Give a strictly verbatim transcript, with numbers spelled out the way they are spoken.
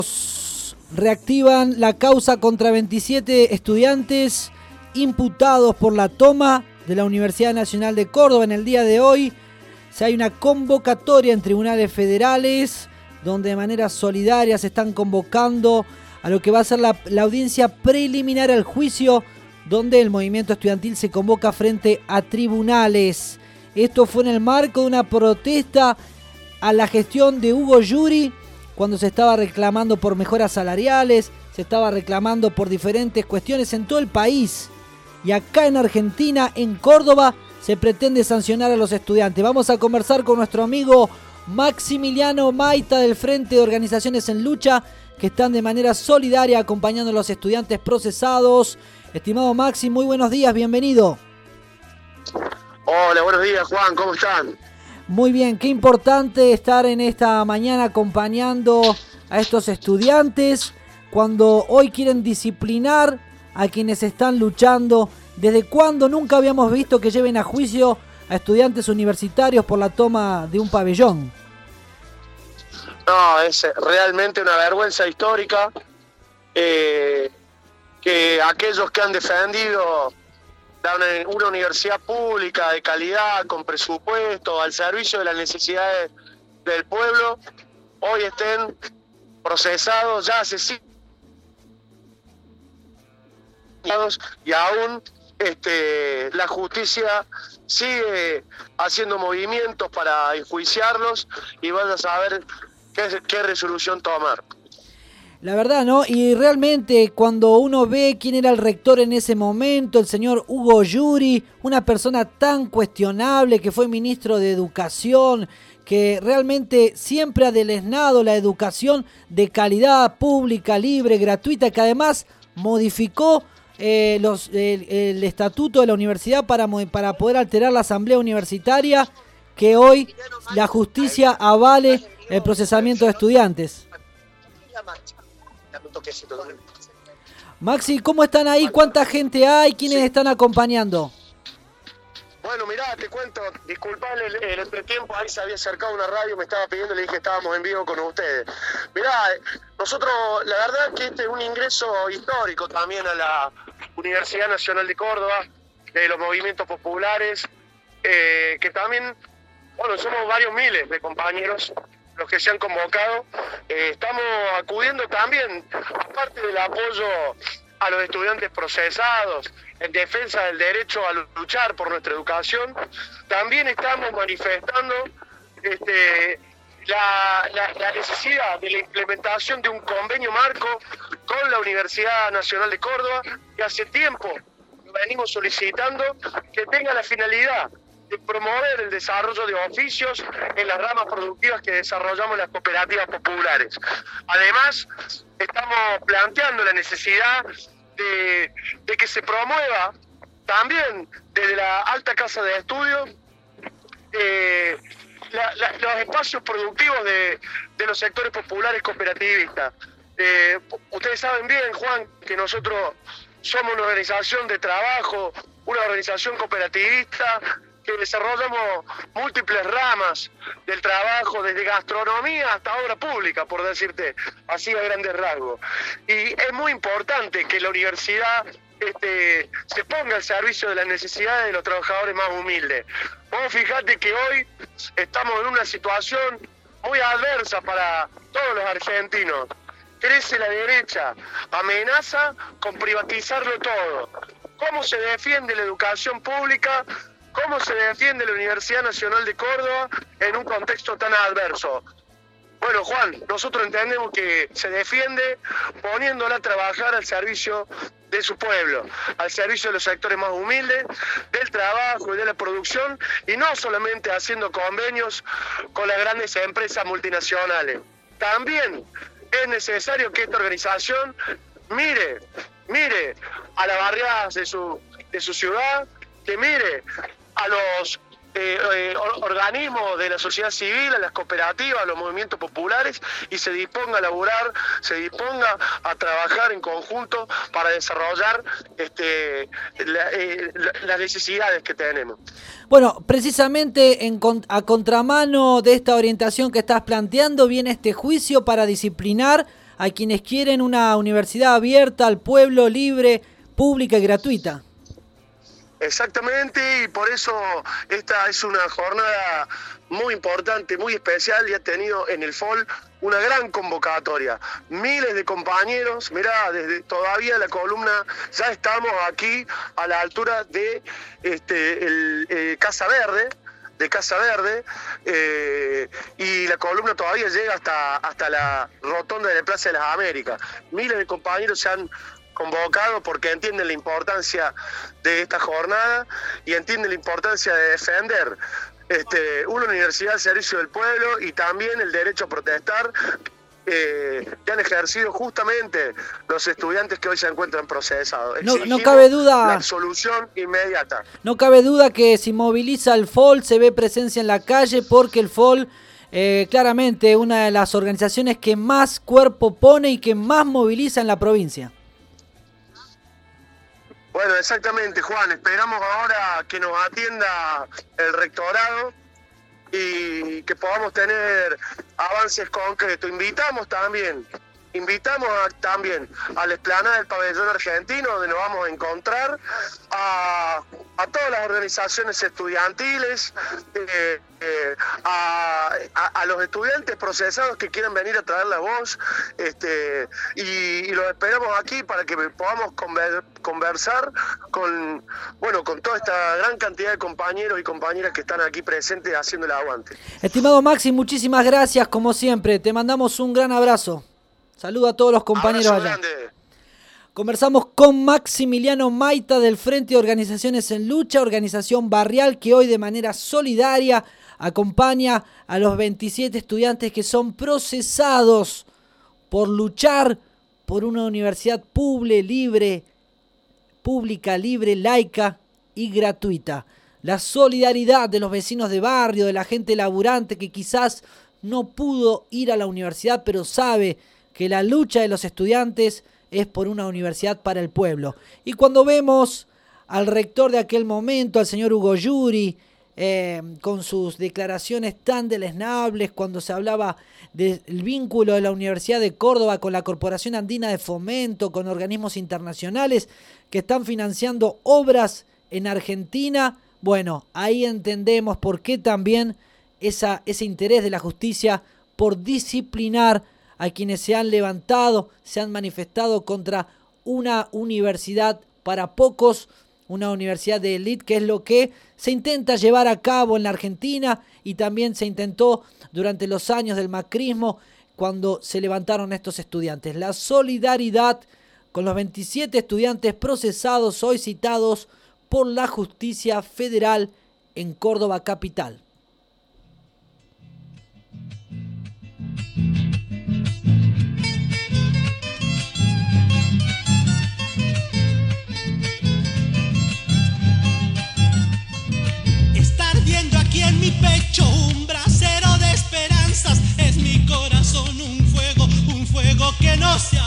Reactivan la causa contra veintisiete estudiantes imputados por la toma de la Universidad Nacional de Córdoba. En el día de hoy se hay una convocatoria en tribunales federales donde de manera solidaria se están convocando a lo que va a ser la, la audiencia preliminar al juicio, donde el movimiento estudiantil se convoca frente a tribunales. Esto fue en el marco de una protesta a la gestión de Hugo Yuri, cuando se estaba reclamando por mejoras salariales, se estaba reclamando por diferentes cuestiones en todo el país. Y acá en Argentina, en Córdoba, se pretende sancionar a los estudiantes. Vamos a conversar con nuestro amigo Maximiliano Maita del Frente de Organizaciones en Lucha, que están de manera solidaria acompañando a los estudiantes procesados. Estimado Maxi, muy buenos días, bienvenido. Hola, buenos días, Juan, ¿cómo están? Muy bien, qué importante estar en esta mañana acompañando a estos estudiantes cuando hoy quieren disciplinar a quienes están luchando. ¿Desde cuándo nunca habíamos visto que lleven a juicio a estudiantes universitarios por la toma de un pabellón? No, es realmente una vergüenza histórica eh, que aquellos que han defendido Una, una universidad pública de calidad, con presupuesto, al servicio de las necesidades del pueblo, hoy estén procesados ya hace cinco años y aún este, la justicia sigue haciendo movimientos para enjuiciarlos y van a saber qué, qué resolución tomar. La verdad, ¿no? Y realmente cuando uno ve quién era el rector en ese momento, el señor Hugo Yuri, una persona tan cuestionable que fue ministro de Educación, que realmente siempre ha deleznado la educación de calidad pública, libre, gratuita, que además modificó eh, los, el, el estatuto de la universidad para, para poder alterar la asamblea universitaria, que hoy la justicia avale el procesamiento de estudiantes. Maxi, ¿cómo están ahí? ¿Cuánta gente hay? ¿Quiénes sí. están acompañando? Bueno, mirá, te cuento, disculpale el, el entretiempo, ahí se había acercado una radio, me estaba pidiendo, le dije que estábamos en vivo con ustedes. Mirá, nosotros, la verdad que este es un ingreso histórico también a la Universidad Nacional de Córdoba, de los movimientos populares, eh, que también, bueno, somos varios miles de compañeros los que se han convocado. Eh, estamos acudiendo también, aparte del apoyo a los estudiantes procesados en defensa del derecho a luchar por nuestra educación, también estamos manifestando este, la, la, la necesidad de la implementación de un convenio marco con la Universidad Nacional de Córdoba, que hace tiempo venimos solicitando que tenga la finalidad de promover el desarrollo de oficios en las ramas productivas que desarrollamos las cooperativas populares. Además, estamos planteando la necesidad de, de que se promueva también desde la alta casa de estudios eh, la, la, los espacios productivos de, de los sectores populares cooperativistas. Eh, ustedes saben bien, Juan, que nosotros somos una organización de trabajo, una organización cooperativista, que desarrollamos múltiples ramas del trabajo, desde gastronomía hasta obra pública, por decirte así a grandes rasgos. Y es muy importante que la universidad este, se ponga al servicio de las necesidades de los trabajadores más humildes. Vos fijate que hoy estamos en una situación muy adversa para todos los argentinos. Crece la derecha, amenaza con privatizarlo todo. ¿Cómo se defiende la educación pública? ¿Cómo se defiende la Universidad Nacional de Córdoba en un contexto tan adverso? Bueno, Juan, nosotros entendemos que se defiende poniéndola a trabajar al servicio de su pueblo, al servicio de los sectores más humildes, del trabajo y de la producción, y no solamente haciendo convenios con las grandes empresas multinacionales. También es necesario que esta organización mire, mire a las barriadas de su, de su ciudad, que mire a los eh, eh, organismos de la sociedad civil, a las cooperativas, a los movimientos populares, y se disponga a laburar, se disponga a trabajar en conjunto para desarrollar este, la, eh, la, las necesidades que tenemos. Bueno, precisamente en, a contramano de esta orientación que estás planteando, viene este juicio para disciplinar a quienes quieren una universidad abierta al pueblo, libre, pública y gratuita. Exactamente, y por eso esta es una jornada muy importante, muy especial, y ha tenido en el F O L una gran convocatoria. Miles de compañeros, mirá, desde todavía la columna, ya estamos aquí a la altura de este, el, eh, Casa Verde, de Casa Verde, eh, y la columna todavía llega hasta, hasta la rotonda de la Plaza de las Américas. Miles de compañeros se han convocado porque entienden la importancia de esta jornada y entienden la importancia de defender este, una universidad al servicio del pueblo y también el derecho a protestar eh, que han ejercido justamente los estudiantes que hoy se encuentran procesados. No, no cabe duda. La absolución inmediata. No cabe duda que si moviliza el F O L se ve presencia en la calle, porque el F O L eh, claramente una de las organizaciones que más cuerpo pone y que más moviliza en la provincia. Bueno, exactamente, Juan. Esperamos ahora que nos atienda el rectorado y que podamos tener avances concretos. Invitamos también, invitamos a, también a la explanada del pabellón argentino, donde nos vamos a encontrar a, a todas las organizaciones estudiantiles, eh, eh, a, a, a los estudiantes procesados que quieran venir a traer la voz, este, y, y los esperamos aquí para que podamos conver, conversar con, bueno, con toda esta gran cantidad de compañeros y compañeras que están aquí presentes haciendo el aguante. Estimado Maxi, muchísimas gracias como siempre, te mandamos un gran abrazo. Saludo a todos los compañeros Abrazo allá. Grande. Conversamos con Maximiliano Maita del Frente de Organizaciones en Lucha, organización barrial que hoy de manera solidaria acompaña a los veintisiete estudiantes que son procesados por luchar por una universidad pública, libre, pública, libre, laica y gratuita. La solidaridad de los vecinos de barrio, de la gente laburante que quizás no pudo ir a la universidad, pero sabe que la lucha de los estudiantes es por una universidad para el pueblo. Y cuando vemos al rector de aquel momento, al señor Hugo Yuri, eh, con sus declaraciones tan deleznables, cuando se hablaba del vínculo de la Universidad de Córdoba con la Corporación Andina de Fomento, con organismos internacionales que están financiando obras en Argentina, bueno, ahí entendemos por qué también esa, ese interés de la justicia por disciplinar a quienes se han levantado, se han manifestado contra una universidad para pocos, una universidad de élite, que es lo que se intenta llevar a cabo en la Argentina y también se intentó durante los años del macrismo cuando se levantaron estos estudiantes. La solidaridad con los veintisiete estudiantes procesados hoy citados por la justicia federal en Córdoba capital. En mi pecho un brasero de esperanzas, es mi corazón un fuego, un fuego que no se